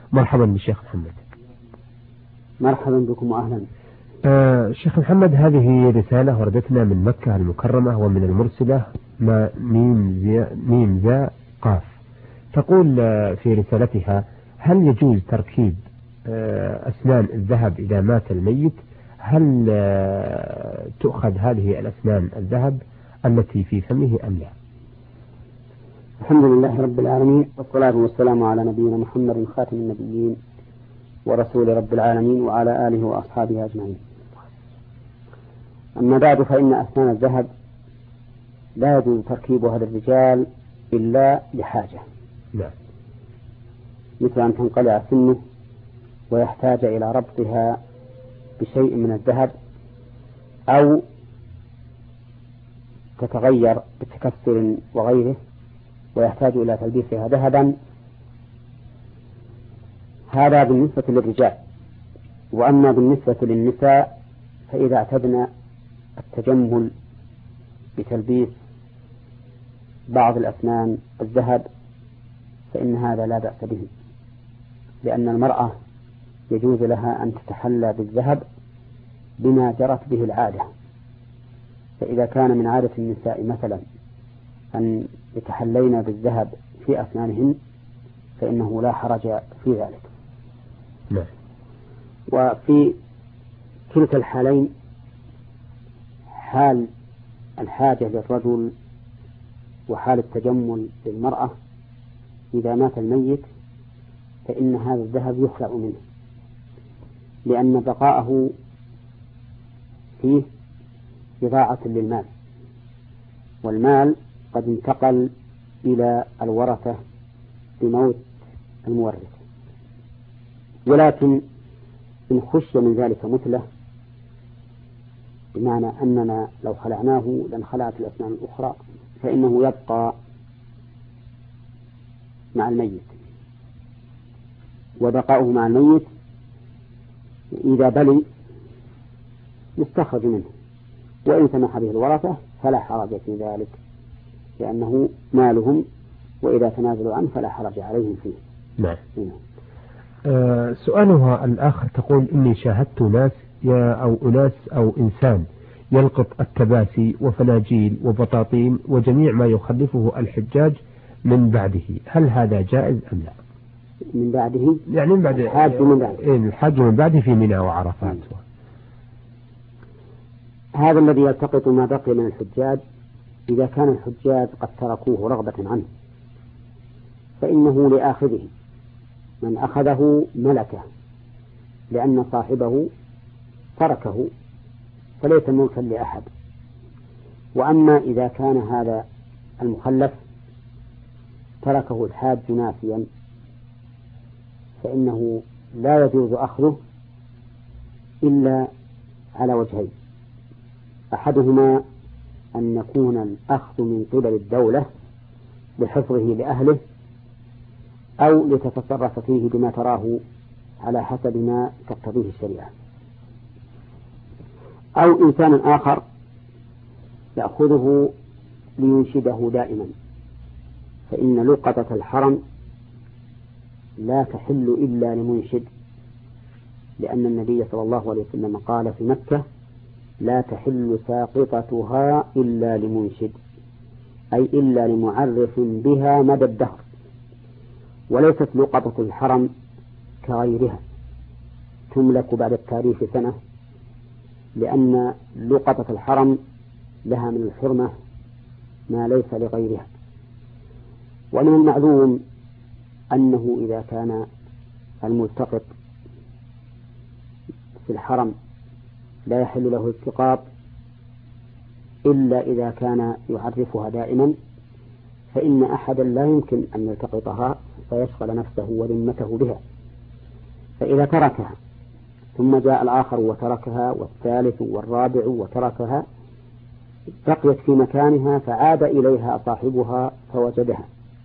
مرحبا بالشيخ محمد. مرحبا بكم وأهلا. شيخ محمد، هذه رسالة وردتنا من مكة المكرمة ومن المرسلة ميم زاء قاف. تقول في رسالتها: هل يجوز تركيب أسنان الذهب إذا مات الميت؟ هل تؤخذ هذه الأسنان الذهب التي في فمه أم لا؟ الحمد لله رب العالمين، والصلاة والسلام على نبينا محمد خاتم النبيين ورسول رب العالمين وعلى آله وأصحابه أجمعين. أما بعد، فإن أسنان الذهب لا يجوز تركيبها للرجال إلا لحاجة، مثل أن تنقلع سنه ويحتاج إلى ربطها بشيء من الذهب، أو تتغير بتكسر وغيره ويحتاج إلى تلبيسها ذهبا. هذا بالنسبة للرجال. وأما بالنسبة للنساء فإذا اعتدنا التجمل بتلبيس بعض الأسنان الذهب فإن هذا لا بأس به، لأن المرأة يجوز لها أن تتحلى بالذهب بما جرت به العادة. فإذا كان من عادة النساء مثلا أن يتحلين بالذهب في أسنانهن فإنه لا حرج في ذلك. لا. وفي كلتا الحالين، حال الحاجة للرجل وحال التجمل للمرأة، إذا مات الميت فإن هذا الذهب يخلع منه، لأن بقاءه فيه إضاعة للمال، والمال قد انتقل إلى الورثة بموت المورث. ولكن إن خشي من ذلك مثله، بمعنى أننا لو خلعناه لانخلعت الأسنان الأخرى، فإنه يبقى مع الميت، وبقاؤه مع الميت إذا بلي يستخرج منه، وإن سمح به الورثة فلا حرج في ذلك، لأنه مالهم، وإذا تنازلوا عنه فلا حرج عليهم فيه. نعم. سؤالها الآخر تقول: إني شاهدت ناس أو إنسان يلقط التباسي وفناجيل وبطاطين وجميع ما يخلفه الحجاج من بعده، هل هذا جائز أم لا؟ من بعده يعني من بعد الحاج من بعده في منى وعرفات. هذا الذي يلتقط ما بقي من الحجاج، إذا كان الحجاج قد تركوه رغبة عنه فإنه لآخذه، من أخذه ملكه، لأن صاحبه تركه فليس ملكا لأحد. وأما إذا كان هذا المخلف تركه الحاج ناسيا فإنه لا يجوز أخذه إلا على وجهين: أحدهما أن يكون الأخذ من قبل الدولة لحفظه لأهله، أو لتتصرف فيه بما تراه على حسب ما تقتضيه الشريعة، أو إنسان آخر يأخذه لينشده دائما، فإن لقطة الحرم لا تحل إلا لمنشد، لأن النبي صلى الله عليه وسلم قال في مكة: لا تحل ساقطتها إلا لمنشد، أي إلا لمعرف بها مدى الدهر. وليست لقطة الحرم كغيرها تملك بعد التاريخ سنة، لأن لقطة الحرم لها من الحرمة ما ليس لغيرها. ومن المعلوم أنه إذا كان الملتقط في الحرم لا يحل له التقاط إلا إذا كان يعرفها دائما، فإن أحدا لا يمكن أن يلتقطها فيشغل نفسه وذمته بها. فإذا تركها ثم جاء الآخر وتركها، والثالث والرابع وتركها، بقيت في مكانها فعاد إليها صاحبها فوجدها.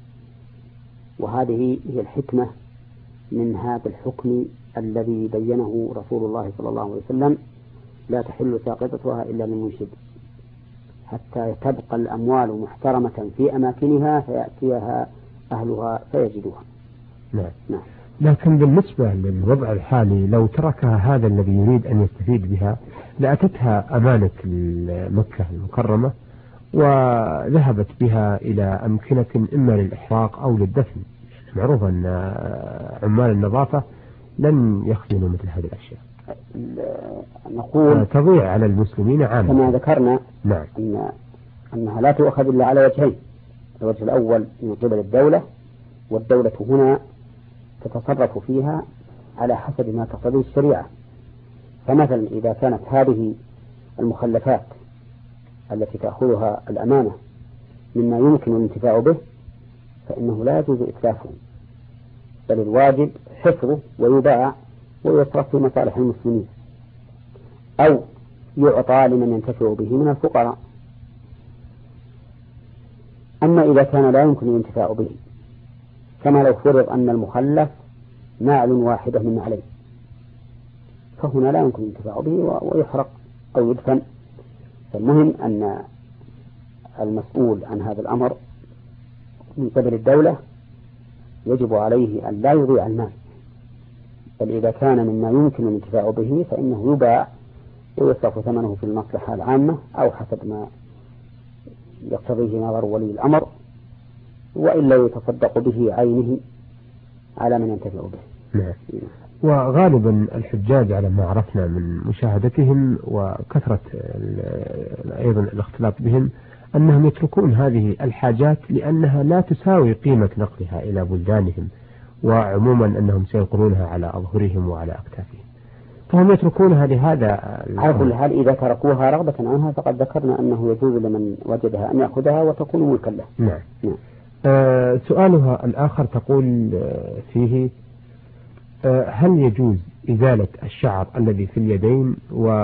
وهذه هي الحكمة من هذا الحكم الذي بينه رسول الله صلى الله عليه وسلم: لا تحل ساقطتها إلا للمنشد، حتى تبقى الأموال محترمة في أماكنها فيأتيها أهلها فيجدوها. نعم. لكن بالنسبة للوضع الحالي لو تركها هذا الذي يريد أن يستفيد بها لأتتها أمانة مكة المكرمة وذهبت بها إلى أمكنة إما للإحراق أو للدفن. معروف أن عمال النظافة لن يخزنوا مثل هذه الأشياء. نقول تضيع على المسلمين عامة كما ذكرنا. نعم. أنها لا تؤخذ إلا على وجهين. الوجه الأول من قبل الدولة، والدولة هنا تتصرف فيها على حسب ما تقتضيه الشريعة. فمثلا إذا كانت هذه المخلفات التي تأخذها الأمانة مما يمكن الانتفاع به فإنه لا يجوز إتلافه، بل الواجب حفظه ويباع ويصرف في مصالح المسلمين، أو يعطى لمن ينتفع به من الفقراء. أما إذا كان لا يمكن الانتفاع به، كما لو فرض أن المخلف نعل واحدة من نعلين، فهنا لا يمكن الانتفاع به ويحرق أو يدفن. فالمهم أن المسؤول عن هذا الأمر من قبل الدولة يجب عليه أن لا يضيع المال، بل إذا كان مما يمكن الانتفاع به فإنه يباع ويصرف ثمنه في المصلحة العامة أو حسب ما يقتضيه نظر ولي الأمر، وإلا يتصدق به عينه على من ينتفع به. نعم. وغالبا الحجاج على ما عرفنا من مشاهدتهم وكثرة أيضا الاختلاط بهم أنهم يتركون هذه الحاجات لأنها لا تساوي قيمة نقلها إلى بلدانهم، وعموما أنهم سينقلونها على أظهرهم وعلى أكتافهم، فهم يتركونها لهذا. على كل حال إذا تركوها رغبة عنها فقد ذكرنا أنه يجوز لمن وجدها أن يأخذها وتكون ملكا له. نعم. سؤالها الآخر تقول فيه هل يجوز إزالة الشعر الذي في اليدين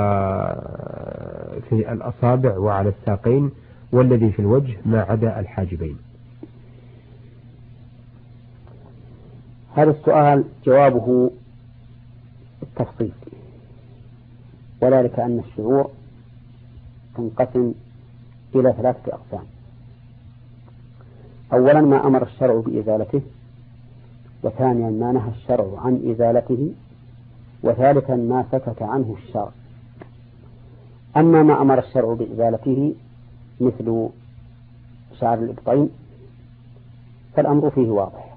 وفي الأصابع وعلى الساقين والذي في الوجه ما عدا الحاجبين؟ هذا السؤال جوابه التفصيل، وذلك أن الشعور تنقسم إلى 3 أقسام. أولا ما أمر الشرع بإزالته، وثانيا ما نهى الشرع عن إزالته، وثالثا ما سكت عنه الشرع. أما ما أمر الشرع بإزالته مثل شعر الإبطين فالأمر فيه واضح،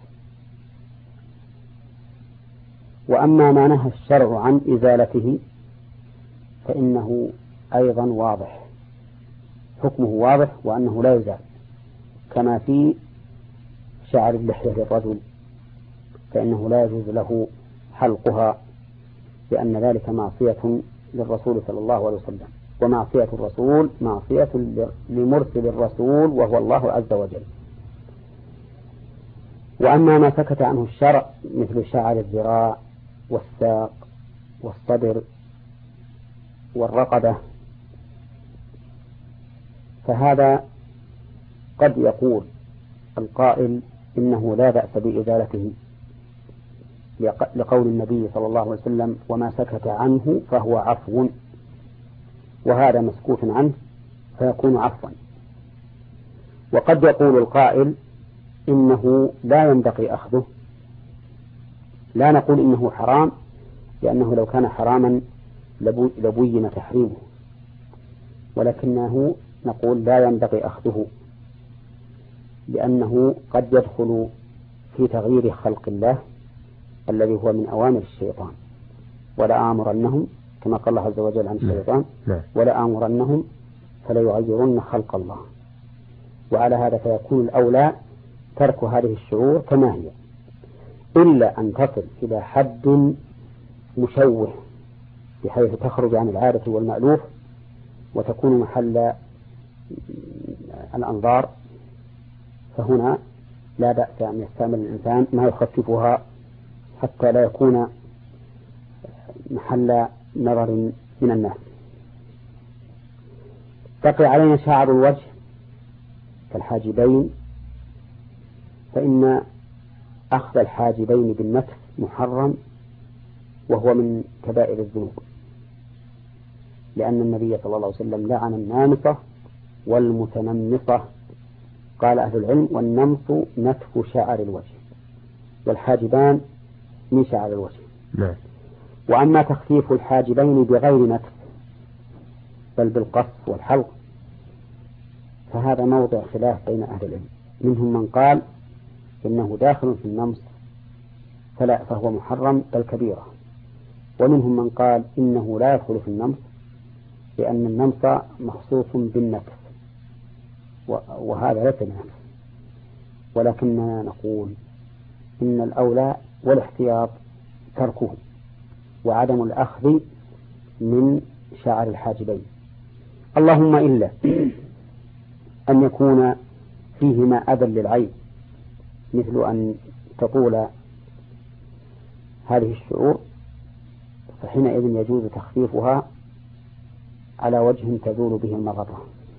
وأما ما نهى الشرع عن إزالته فإنه أيضا واضح، حكمه واضح وأنه لا يزال، كما في شعر اللحية للرجل فإنه لا يجوز له حلقها، لأن ذلك معصية للرسول صلى الله عليه وسلم، ومعصية الرسول معصية لمرسل الرسول وهو الله عز وجل. وأما ما سكت عنه الشرع مثل شعر الذراع والساق والصدر والرقبة فهذا قد يقول القائل إنه لا بأس بإزالته لقول النبي صلى الله عليه وسلم وما سكت عنه فهو عفو، وهذا مسكوت عنه فيكون عفوا. وقد يقول القائل إنه لا ينبغي أخذه، لا نقول إنه حرام لأنه لو كان حراما لبين تحريمه، ولكنه نقول لا ينبغي أخذه لأنه قد يدخل في تغيير خلق الله الذي هو من أوامر الشيطان، ولا آمرنهم كما قال الله عز وجل عن الشيطان ولا آمرنهم فلا يغيرن خلق الله. وعلى هذا فيكون الأولى ترك هذه الشعور كما هي، إلا أن تصل إلى حد مشوه بحيث تخرج عن العادة والمألوف وتكون محل الأنظار، فهنا لا بأس أن يستعمل الإنسان ما يخففها حتى لا يكون محل نظر من الناس. بقي علينا شعر الوجه كالحاجبين، فإن أخذ الحاجبين بالنتف محرم وهو من كبائر الذنوب، لأن النبي صلى الله عليه وسلم لعن النامصة والمتنمصة. قال أهل العلم والنمص نتف شعر الوجه، والحاجبان من شعر الوجه. نعم. وأما تخفيف الحاجبين بغير نتف بل بالقص والحلق فهذا موضع خلاف بين أهل العلم، منهم من قال إنه داخل في النمص فهو محرم بل كبيرة، ومنهم من قال إنه لا يدخل في النمص لأن النمص مخصوص بالنتف وهذا ليس بنتف، ولكننا نقول إن الأولى والاحتياط تركه وعدم الأخذ من شعر الحاجبين، اللهم إلا أن يكون فيهما أذى للعين مثل أن تطول هذه الشعور، فحينئذ يجوز تخفيفها على وجه تزول به المغرة.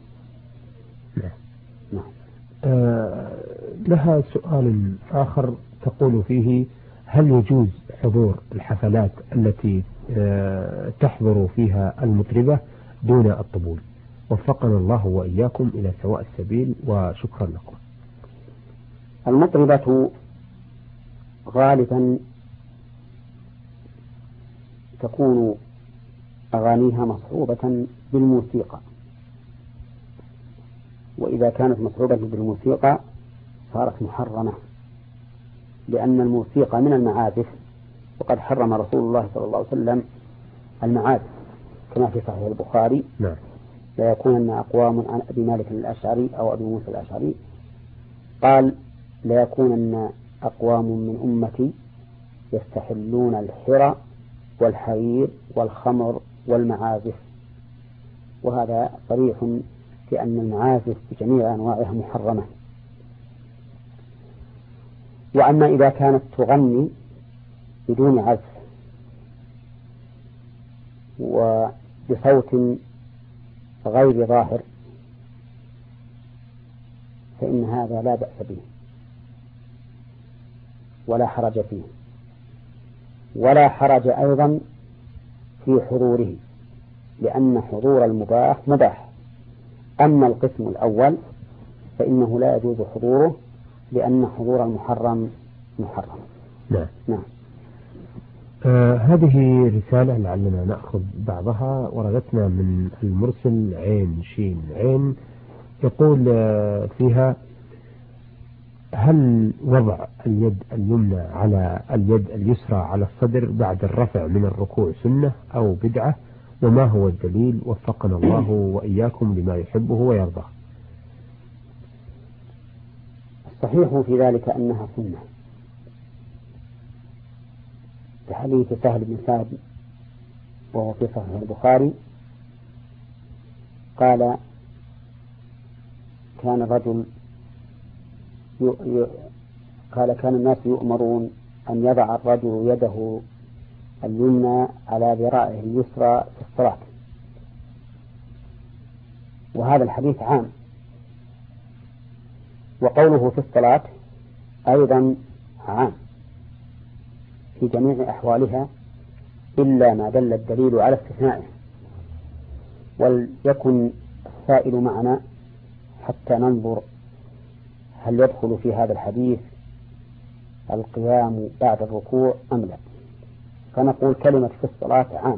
نعم. لها سؤال آخر تقول فيه: هل يجوز حضور الحفلات التي تحضر فيها المطربة دون الطبول؟ وفقنا الله وإياكم إلى سواء السبيل وشكرا لكم. المطربة غالبا تكون أغانيها مصحوبة بالموسيقى، وإذا كانت مصحوبة بالموسيقى صارت محرمة، لأن الموسيقى من المعازف، وقد حرم رسول الله صلى الله عليه وسلم المعازف كما في صحيح البخاري: نعم. لا يكونن أقوام عن أبي مالك الأشعري أو أبي موسى الأشعري قال: لا يكونن أقوام من أمتي يستحلون الحرى والحرير والخمر والمعازف، وهذا صريح في أن المعازف بجميع أنواعها محرمة. وأما إذا كانت تغني بدون عزف وبصوت غير ظاهر فإن هذا لا بأس به ولا حرج فيه، ولا حرج أيضا في حضوره، لأن حضور المباح مباح. أما القسم الأول فإنه لا يجوز حضوره لأن حضور المحرم محرم. نعم. نعم. هذه رسالة لعلنا نأخذ بعضها، وردتنا من المرسل عين شين عين، يقول فيها: هل وضع اليد اليمنى على اليد اليسرى على الصدر بعد الرفع من الركوع سنة أو بدعة؟ وما هو الدليل؟ وفقنا الله وإياكم لما يحبه ويرضاه. الصحيح في ذلك أنها سنة، بحديث سهل بن سعد وهو في صحيح البخاري قال: كان الرجل كان الناس يؤمرون أن يضع الرجل يده اليمنى على ذراعه اليسرى في الصلاة، وهذا الحديث عام، وقوله في الصلاة أيضا عام في جميع أحوالها إلا ما دل الدليل على استثنائه. وليكن السائل معنا حتى ننظر هل يدخل في هذا الحديث القيام بعد الركوع أم لا. فنقول كلمة في الصلاة عام،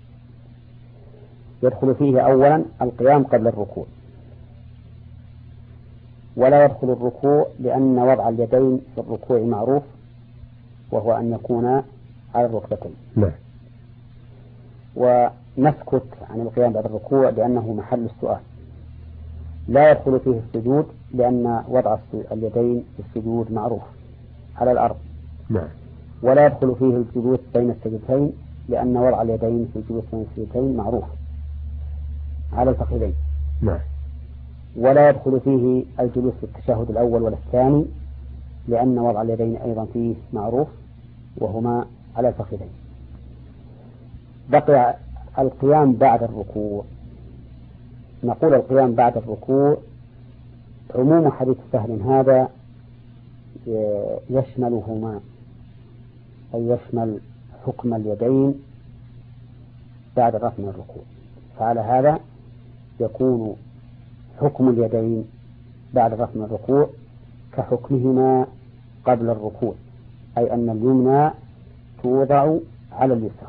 يدخل فيه أولا القيام قبل الركوع، ولا يدخل الركوع لأن وضع اليدين في الركوع معروف، وهو أن يكون على الركبتين. نعم. ونسكت عن القيام بعد الركوع لأنه محل السؤال. لا يدخل فيه السجود لأن وضع اليدين في السجود معروف على الأرض. نعم. ولا يدخل فيه الجلوس بين السجدتين لأن وضع اليدين في الجلوس بين السجدتين معروف على الفخذين. نعم. ولا يدخل فيه الجلوس في التشهد الأول ولا الثاني لأن وضع اليدين أيضا فيه معروف وهما على الفخذين. بقي القيام بعد الركوع. نقول القيام بعد الركوع عموم حديث سهل هذا يشملهما، أي يشمل حكم اليدين بعد الرفع من الركوع، فعلى هذا يكون حكم اليدين بعد الرفع من الركوع كحكمهما قبل الركوع، أي أن اليمنى توضع على اليسرى.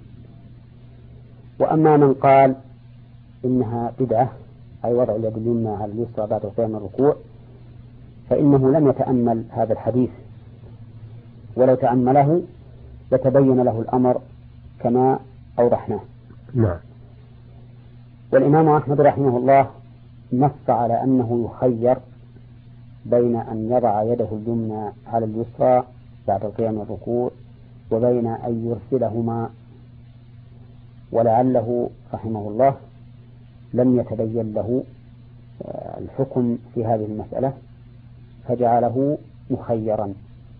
وأما من قال إنها بدعة، أي وضع اليد اليمنى على اليسرى بعد القيام من الركوع، فإنه لم يتأمل هذا الحديث، ولو تأمله لتبين له الأمر كما أوضحناه. نعم. والإمام أحمد رحمه الله نص على أنه يخير بين أن يضع يده اليمنى على اليسرى بعد القيام من الركوع وبين أن يرسلهما، ولعله رحمه الله لم يتبين له الحكم في هذه المسألة فجعله مخيرا،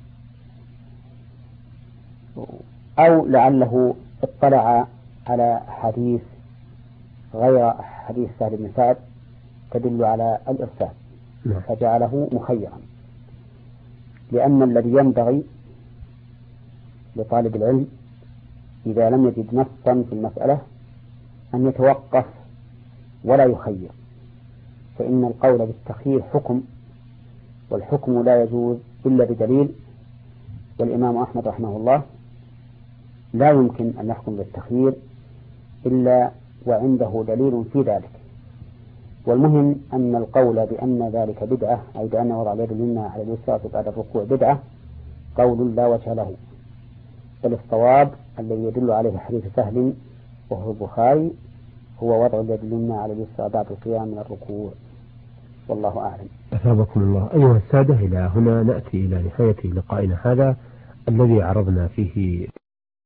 أو لعله اطلع على حديث غير حديث سهل بن سعد تدل على الإرسال فجعله مخيرا. لأن الذي ينبغي لطالب العلم إذا لم يجد نصا في المسألة أن يتوقف ولا يخير، فإن القول بالتخيير حكم، والحكم لا يجوز إلا بدليل، والإمام أحمد رحمه الله لا يمكن أن يحكم بالتخيير إلا وعنده دليل في ذلك. والمهم أن القول بأن ذلك بدعة، أي بأن وضع اليد اليمنى على اليسرى بعد الركوع بدعة، قول لا وجه له، بل الصواب الذي يدل عليه حديث سهل وهو البخاري هو وضع اليد اليمنى على اليسرى بعد القيام من الركوع، والله أعلم. أثابكم الله. أيها السادة، إلى هنا نأتي إلى نهاية لقائنا هذا الذي عرضنا فيه